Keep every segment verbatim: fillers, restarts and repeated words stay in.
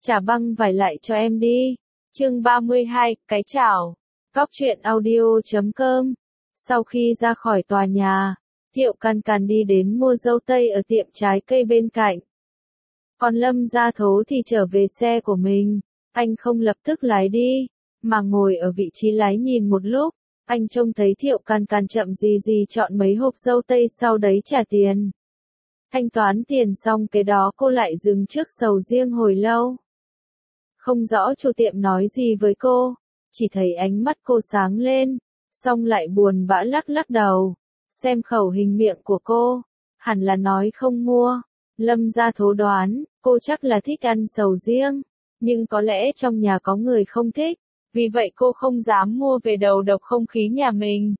Trả băng vải lại cho em đi. Chương ba mươi hai, cái chảo. Cóc truyện audio chấm com. Sau khi ra khỏi tòa nhà, Thiệu Càn Càn đi đến mua dâu tây ở tiệm trái cây bên cạnh. Còn Lâm Gia Thố thì trở về xe của mình. Anh không lập tức lái đi, mà ngồi ở vị trí lái nhìn một lúc. Anh trông thấy Thiệu Càn Càn chậm gì gì chọn mấy hộp dâu tây, sau đấy trả tiền. Thanh toán tiền xong kế đó cô lại dừng trước sầu riêng hồi lâu. Không rõ chủ tiệm nói gì với cô, chỉ thấy ánh mắt cô sáng lên, xong lại buồn bã lắc lắc đầu. Xem khẩu hình miệng của cô, hẳn là nói không mua. Lâm Gia Thố đoán, cô chắc là thích ăn sầu riêng, nhưng có lẽ trong nhà có người không thích, vì vậy cô không dám mua về đầu độc không khí nhà mình.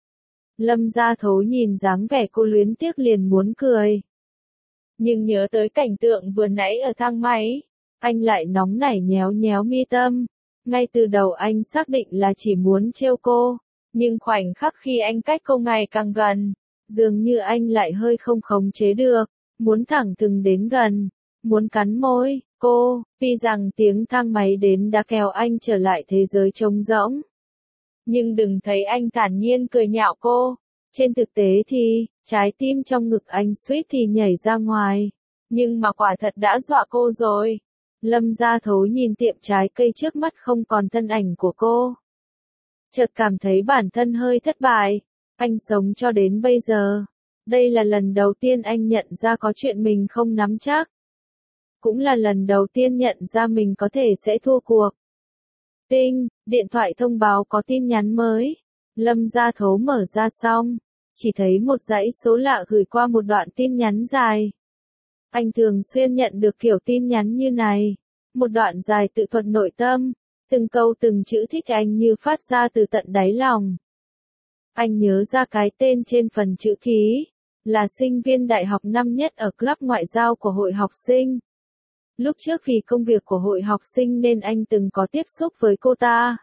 Lâm Gia Thố nhìn dáng vẻ cô luyến tiếc liền muốn cười. Nhưng nhớ tới cảnh tượng vừa nãy ở thang máy, anh lại nóng nảy nhéo nhéo mi tâm. Ngay từ đầu anh xác định là chỉ muốn trêu cô, nhưng khoảnh khắc khi anh cách cô ngày càng gần, dường như anh lại hơi không khống chế được, muốn thẳng thừng đến gần, muốn cắn môi cô, tuy rằng tiếng thang máy đến đã kéo anh trở lại thế giới trống rỗng. Nhưng đừng thấy anh thản nhiên cười nhạo cô, trên thực tế thì, trái tim trong ngực anh suýt thì nhảy ra ngoài, nhưng mà quả thật đã dọa cô rồi. Lâm Gia Thố nhìn tiệm trái cây trước mắt không còn thân ảnh của cô. Chợt cảm thấy bản thân hơi thất bại, anh sống cho đến bây giờ. Đây là lần đầu tiên anh nhận ra có chuyện mình không nắm chắc. Cũng là lần đầu tiên nhận ra mình có thể sẽ thua cuộc. Tinh, điện thoại thông báo có tin nhắn mới. Lâm Gia Thố mở ra xong, chỉ thấy một dãy số lạ gửi qua một đoạn tin nhắn dài. Anh thường xuyên nhận được kiểu tin nhắn như này, một đoạn dài tự thuật nội tâm, từng câu từng chữ thích anh như phát ra từ tận đáy lòng. Anh nhớ ra cái tên trên phần chữ ký, là sinh viên đại học năm nhất ở club ngoại giao của hội học sinh. Lúc trước vì công việc của hội học sinh nên anh từng có tiếp xúc với cô ta.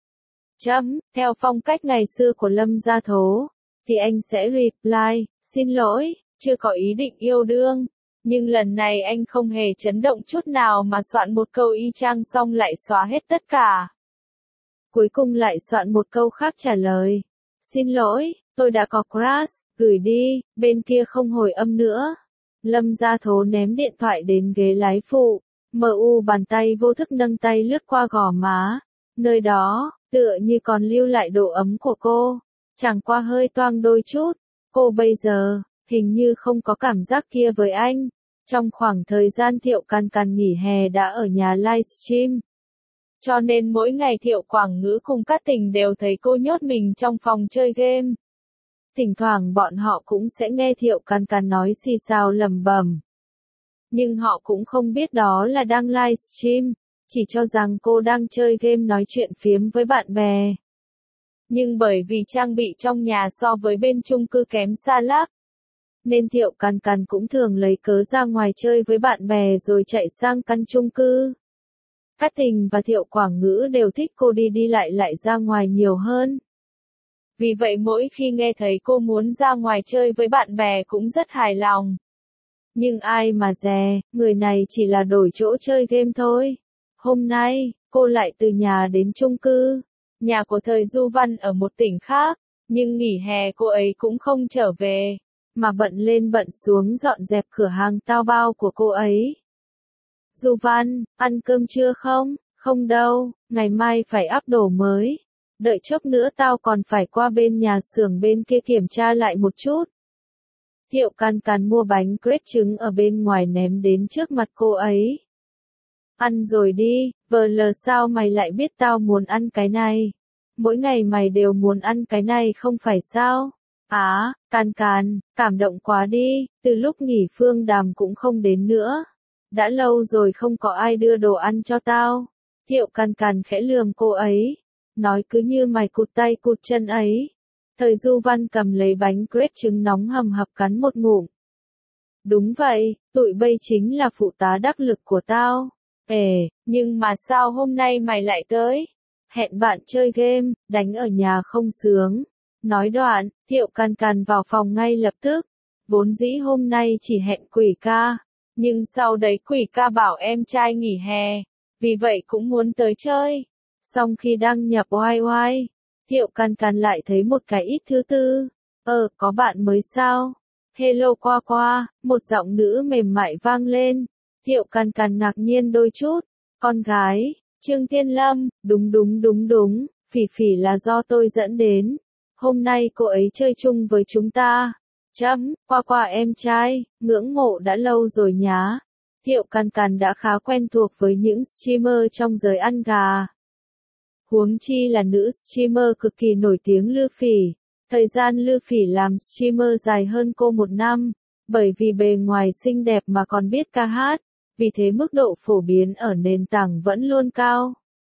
Chấm, theo phong cách ngày xưa của Lâm Gia Thố, thì anh sẽ reply, xin lỗi, chưa có ý định yêu đương. Nhưng lần này anh không hề chấn động chút nào mà soạn một câu y chang xong lại xóa hết tất cả. Cuối cùng lại soạn một câu khác trả lời. Xin lỗi, tôi đã có crush, gửi đi, bên kia không hồi âm nữa. Lâm Gia Thố ném điện thoại đến ghế lái phụ, mờ u bàn tay vô thức nâng tay lướt qua gò má. Nơi đó, tựa như còn lưu lại độ ấm của cô, chẳng qua hơi toang đôi chút. Cô bây giờ, hình như không có cảm giác kia với anh. Trong khoảng thời gian Thiệu Càn Càn nghỉ hè đã ở nhà livestream. Cho nên mỗi ngày Thiệu Quảng Ngữ cùng Cát Tình đều thấy cô nhốt mình trong phòng chơi game. Thỉnh thoảng bọn họ cũng sẽ nghe Thiệu Càn Càn nói xì xào lẩm bẩm. Nhưng họ cũng không biết đó là đang livestream, chỉ cho rằng cô đang chơi game nói chuyện phiếm với bạn bè. Nhưng bởi vì trang bị trong nhà so với bên chung cư kém xa lắm, nên Thiệu Càn Càn cũng thường lấy cớ ra ngoài chơi với bạn bè rồi chạy sang căn chung cư. Cát Tình và Thiệu Quảng Ngữ đều thích cô đi đi lại lại ra ngoài nhiều hơn. Vì vậy mỗi khi nghe thấy cô muốn ra ngoài chơi với bạn bè cũng rất hài lòng. Nhưng ai mà dè, người này chỉ là đổi chỗ chơi game thôi. Hôm nay, cô lại từ nhà đến chung cư. Nhà của Thời Du Văn ở một tỉnh khác, nhưng nghỉ hè cô ấy cũng không trở về, mà bận lên bận xuống dọn dẹp cửa hàng tao bao của cô ấy. Du Văn, ăn cơm chưa không? Không đâu, ngày mai phải up đồ mới. Đợi chốc nữa tao còn phải qua bên nhà xưởng bên kia kiểm tra lại một chút. Thiệu Càn Càn mua bánh crepes trứng ở bên ngoài ném đến trước mặt cô ấy. Ăn rồi đi, vờ lờ sao mày lại biết tao muốn ăn cái này? Mỗi ngày mày đều muốn ăn cái này không phải sao? Á, Càn Càn, cảm động quá đi, từ lúc nghỉ Phương Đàm cũng không đến nữa. Đã lâu rồi không có ai đưa đồ ăn cho tao. Thiệu Càn Càn khẽ lườm cô ấy, nói cứ như mày cụt tay cụt chân ấy. Thời Du Văn cầm lấy bánh crepes trứng nóng hầm hập cắn một ngụm. Đúng vậy, tụi bây chính là phụ tá đắc lực của tao. Ê, nhưng mà sao hôm nay mày lại tới? Hẹn bạn chơi game, đánh ở nhà không sướng. Nói đoạn, Thiệu Càn Càn vào phòng ngay lập tức. Vốn dĩ hôm nay chỉ hẹn Quỷ ca, nhưng sau đấy Quỷ ca bảo em trai nghỉ hè, vì vậy cũng muốn tới chơi. Xong khi đăng nhập oai oai, Thiệu Can Can lại thấy một cái ít thứ tư. Ờ, có bạn mới sao? Hello qua qua, một giọng nữ mềm mại vang lên. Thiệu Can Can ngạc nhiên đôi chút. Con gái, Trương Tiên Lâm, đúng đúng đúng đúng, Phỉ Phỉ là do tôi dẫn đến. Hôm nay cô ấy chơi chung với chúng ta. Chấm, qua qua em trai, ngưỡng mộ đã lâu rồi nhá. Thiệu Can Can đã khá quen thuộc với những streamer trong giới ăn gà. Huống chi là nữ streamer cực kỳ nổi tiếng Lư Phỉ. Thời gian Lư Phỉ làm streamer dài hơn cô một năm, bởi vì bề ngoài xinh đẹp mà còn biết ca hát, vì thế mức độ phổ biến ở nền tảng vẫn luôn cao.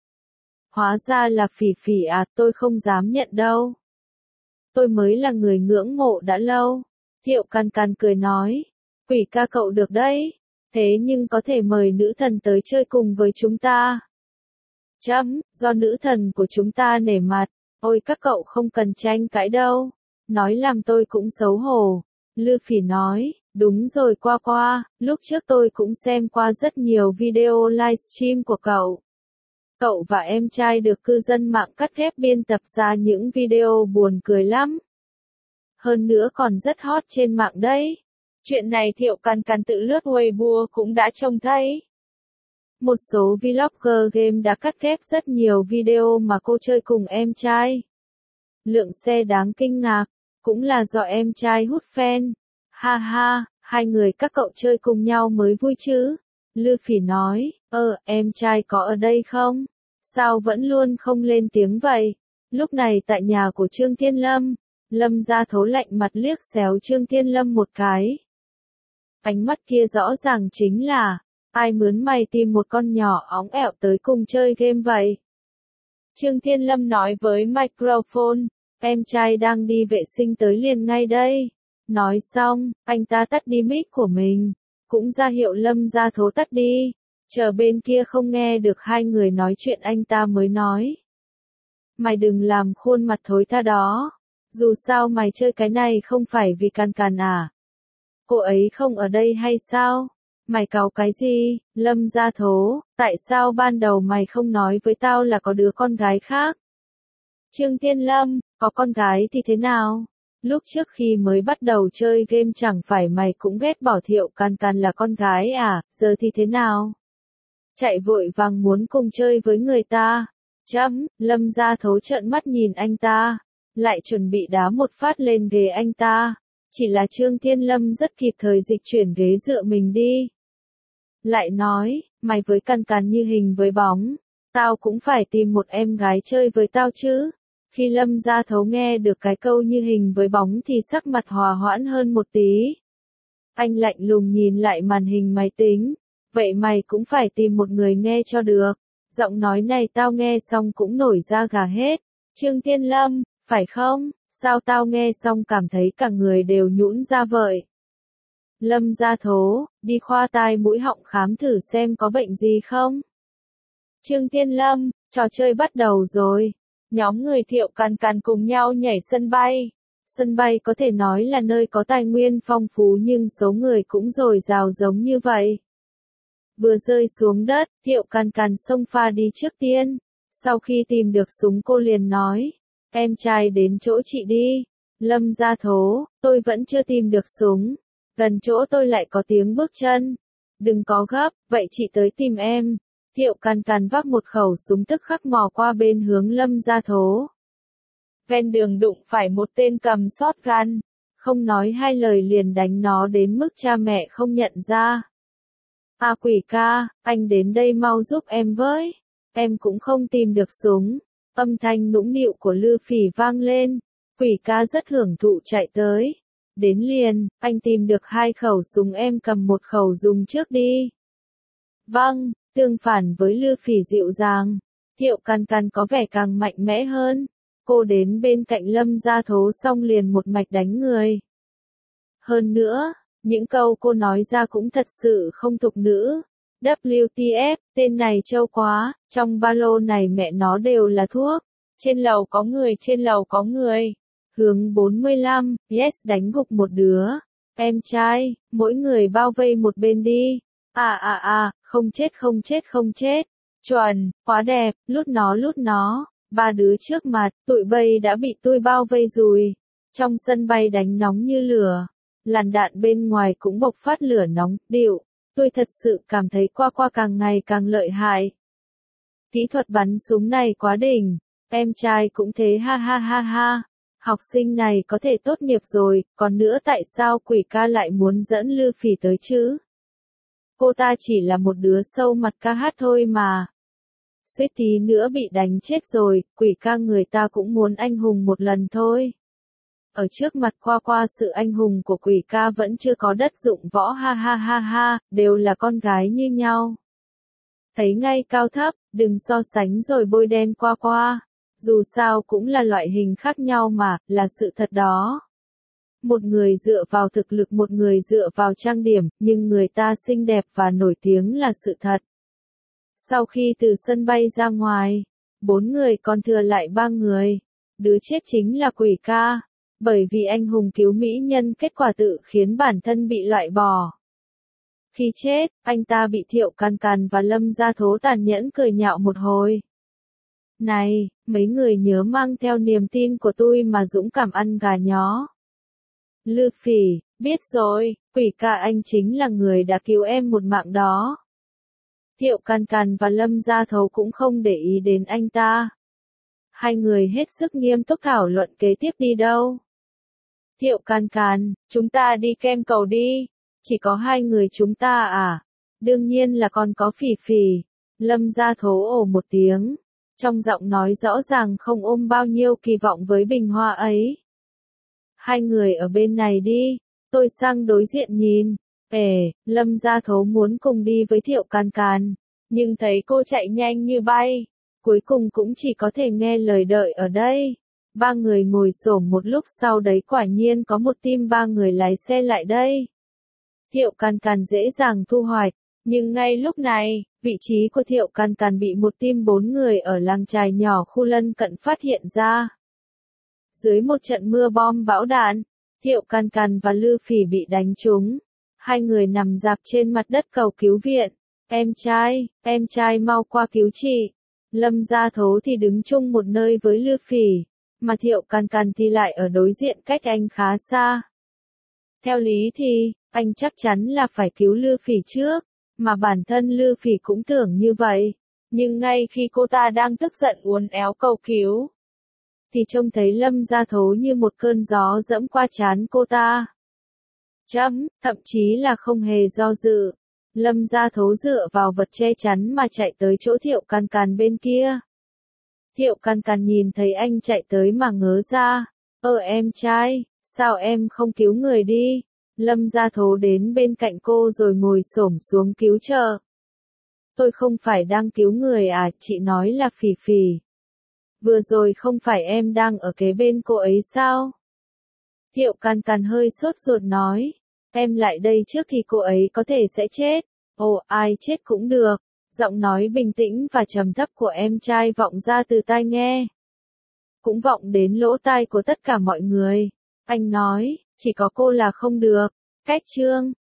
Hóa ra là Phỉ Phỉ à, tôi không dám nhận đâu. Tôi mới là người ngưỡng mộ đã lâu. Thiệu Can Can cười nói, Quỷ ca cậu được đấy, thế nhưng có thể mời nữ thần tới chơi cùng với chúng ta. Chấm, do nữ thần của chúng ta nể mặt, ôi các cậu không cần tranh cãi đâu, nói làm tôi cũng xấu hổ. Lư Phỉ nói, đúng rồi qua qua, lúc trước tôi cũng xem qua rất nhiều video livestream của cậu. Cậu và em trai được cư dân mạng cắt ghép biên tập ra những video buồn cười lắm. Hơn nữa còn rất hot trên mạng đấy. Chuyện này Thiệu Can Can tự lướt Weibo cũng đã trông thấy. Một số vlogger game đã cắt ghép rất nhiều video mà cô chơi cùng em trai. Lượng xe đáng kinh ngạc, cũng là do em trai hút fan. Ha ha, hai người các cậu chơi cùng nhau mới vui chứ. Lư Phỉ nói, ơ, em trai có ở đây không? Sao vẫn luôn không lên tiếng vậy? Lúc này tại nhà của Trương Thiên Lâm, Lâm Gia Thố lạnh mặt liếc xéo Trương Thiên Lâm một cái. Ánh mắt kia rõ ràng chính là, ai mướn mày tìm một con nhỏ óng ẹo tới cùng chơi game vậy? Trương Thiên Lâm nói với microphone, em trai đang đi vệ sinh tới liền ngay đây. Nói xong, anh ta tắt đi mic của mình, cũng ra hiệu Lâm Gia Thố tắt đi. Chờ bên kia không nghe được hai người nói chuyện anh ta mới nói. Mày đừng làm khuôn mặt thối tha đó. Dù sao mày chơi cái này không phải vì Can Can à? Cô ấy không ở đây hay sao? Mày cáu cái gì, Lâm Gia Thố, tại sao ban đầu mày không nói với tao là có đứa con gái khác? Trương Thiên Lâm, có con gái thì thế nào? Lúc trước khi mới bắt đầu chơi game chẳng phải mày cũng ghét bỏ Thiệu Can Can là con gái à, giờ thì thế nào? Chạy vội vàng muốn cùng chơi với người ta. Chấm, Lâm Gia Thố trợn mắt nhìn anh ta, lại chuẩn bị đá một phát lên ghế anh ta. Chỉ là Trương Thiên Lâm rất kịp thời dịch chuyển ghế dựa mình đi. Lại nói, mày với Can Can như hình với bóng, tao cũng phải tìm một em gái chơi với tao chứ. Khi Lâm Gia Thố nghe được cái câu như hình với bóng thì sắc mặt hòa hoãn hơn một tí. Anh lạnh lùng nhìn lại màn hình máy tính, vậy mày cũng phải tìm một người nghe cho được. Giọng nói này tao nghe xong cũng nổi da gà hết. Trương Thiên Lâm, phải không? Sao tao nghe xong cảm thấy cả người đều nhũn ra vậy? Lâm Gia Thố, đi khoa tai mũi họng khám thử xem có bệnh gì không? Trương Thiên Lâm, trò chơi bắt đầu rồi. Nhóm người Thiệu Can Can cùng nhau nhảy sân bay. Sân bay có thể nói là nơi có tài nguyên phong phú nhưng số người cũng dồi dào giống như vậy. Vừa rơi xuống đất, Thiệu Can Can xông pha đi trước tiên. Sau khi tìm được súng cô liền nói, em trai đến chỗ chị đi. Lâm Gia Thố, tôi vẫn chưa tìm được súng. Gần chỗ tôi lại có tiếng bước chân. Đừng có gấp, vậy chị tới tìm em. Thiệu Can Can vác một khẩu súng tức khắc mò qua bên hướng Lâm Gia Thố. Ven đường đụng phải một tên cầm shotgun, không nói hai lời liền đánh nó đến mức cha mẹ không nhận ra. À Quỷ ca, anh đến đây mau giúp em với. Em cũng không tìm được súng. Âm thanh nũng nịu của Lư Phỉ vang lên. Quỷ ca rất hưởng thụ chạy tới. Đến liền, anh tìm được hai khẩu súng em cầm một khẩu dùng trước đi. Vâng, tương phản với Lư Phỉ dịu dàng, Thiệu Can Can có vẻ càng mạnh mẽ hơn. Cô đến bên cạnh Lâm Gia Thố xong liền một mạch đánh người. Hơn nữa, những câu cô nói ra cũng thật sự không tục nữ. vê kép tê ép, tên này trâu quá, trong ba lô này mẹ nó đều là thuốc. Trên lầu có người, trên lầu có người. Hướng bốn mươi lăm, yes đánh gục một đứa. Em trai, mỗi người bao vây một bên đi. À à à, không chết không chết không chết. Chuẩn, quá đẹp, lút nó lút nó. Ba đứa trước mặt, tụi bay đã bị tôi bao vây rồi. Trong sân bay đánh nóng như lửa. Làn đạn bên ngoài cũng bộc phát lửa nóng, điệu. Tôi thật sự cảm thấy Qua Qua càng ngày càng lợi hại. Kỹ thuật bắn súng này quá đỉnh. Em trai cũng thế ha ha ha ha. Học sinh này có thể tốt nghiệp rồi, còn nữa tại sao Quỷ ca lại muốn dẫn Lư Phỉ tới chứ? Cô ta chỉ là một đứa sâu mặt ca hát thôi mà. Suýt tí nữa bị đánh chết rồi, Quỷ ca người ta cũng muốn anh hùng một lần thôi. Ở trước mặt Qua Qua sự anh hùng của Quỷ ca vẫn chưa có đất dụng võ ha ha ha ha, đều là con gái như nhau. Thấy ngay cao thấp, đừng so sánh rồi bôi đen Qua Qua. Dù sao cũng là loại hình khác nhau mà, là sự thật đó. Một người dựa vào thực lực, một người dựa vào trang điểm, nhưng người ta xinh đẹp và nổi tiếng là sự thật. Sau khi từ sân bay ra ngoài, bốn người còn thừa lại ba người. Đứa chết chính là Quỷ ca, bởi vì anh hùng cứu mỹ nhân kết quả tự khiến bản thân bị loại bỏ. Khi chết, anh ta bị Thiệu Càn Càn và Lâm Gia Thố tàn nhẫn cười nhạo một hồi. Này, mấy người nhớ mang theo niềm tin của tôi mà dũng cảm ăn gà nhó. Lư Phỉ, biết rồi, Quỷ ca anh chính là người đã cứu em một mạng đó. Thiệu Càn Càn và Lâm Gia Thấu cũng không để ý đến anh ta. Hai người hết sức nghiêm túc thảo luận kế tiếp đi đâu. Thiệu Càn Càn, chúng ta đi kem cầu đi. Chỉ có hai người chúng ta à? Đương nhiên là còn có Phỉ Phỉ. Lâm Gia Thố ồ một tiếng. Trong giọng nói rõ ràng không ôm bao nhiêu kỳ vọng với bình hoa ấy. Hai người ở bên này đi, tôi sang đối diện nhìn. Ể, Lâm Gia Thố muốn cùng đi với Thiệu Càn Càn, nhưng thấy cô chạy nhanh như bay, cuối cùng cũng chỉ có thể nghe lời đợi ở đây. Ba người ngồi xổm một lúc sau đấy quả nhiên có một team ba người lái xe lại đây. Thiệu Càn Càn dễ dàng thu hoạch, nhưng ngay lúc này, vị trí của Thiệu Càn Càn bị một team bốn người ở làng chài nhỏ khu lân cận phát hiện ra. Dưới một trận mưa bom bão đạn, Thiệu Càn Càn và Lư Phỉ bị đánh trúng. Hai người nằm rạp trên mặt đất cầu cứu viện. Em trai, em trai mau qua cứu chị. Lâm Gia Thố thì đứng chung một nơi với Lư Phỉ, mà Thiệu Càn Càn thì lại ở đối diện cách anh khá xa. Theo lý thì, anh chắc chắn là phải cứu Lư Phỉ trước, mà bản thân Lư Phỉ cũng tưởng như vậy. Nhưng ngay khi cô ta đang tức giận uốn éo cầu cứu, thì trông thấy Lâm Gia Thố như một cơn gió dẫm qua trán cô ta. Chấm, thậm chí là không hề do dự. Lâm Gia Thố dựa vào vật che chắn mà chạy tới chỗ Thiệu Càn Càn bên kia. Thiệu Càn Càn nhìn thấy anh chạy tới mà ngớ ra. Ơ em trai, sao em không cứu người đi? Lâm Gia Thố đến bên cạnh cô rồi ngồi xổm xuống cứu trợ. Tôi không phải đang cứu người à, chị nói là Phỉ Phỉ. Vừa rồi không phải em đang ở kế bên cô ấy sao? Thiệu Càn Càn hơi sốt ruột nói. Em lại đây trước thì cô ấy có thể sẽ chết. Ồ, ai chết cũng được. Giọng nói bình tĩnh và trầm thấp của em trai vọng ra từ tai nghe. Cũng vọng đến lỗ tai của tất cả mọi người. Anh nói, chỉ có cô là không được. Cách chương.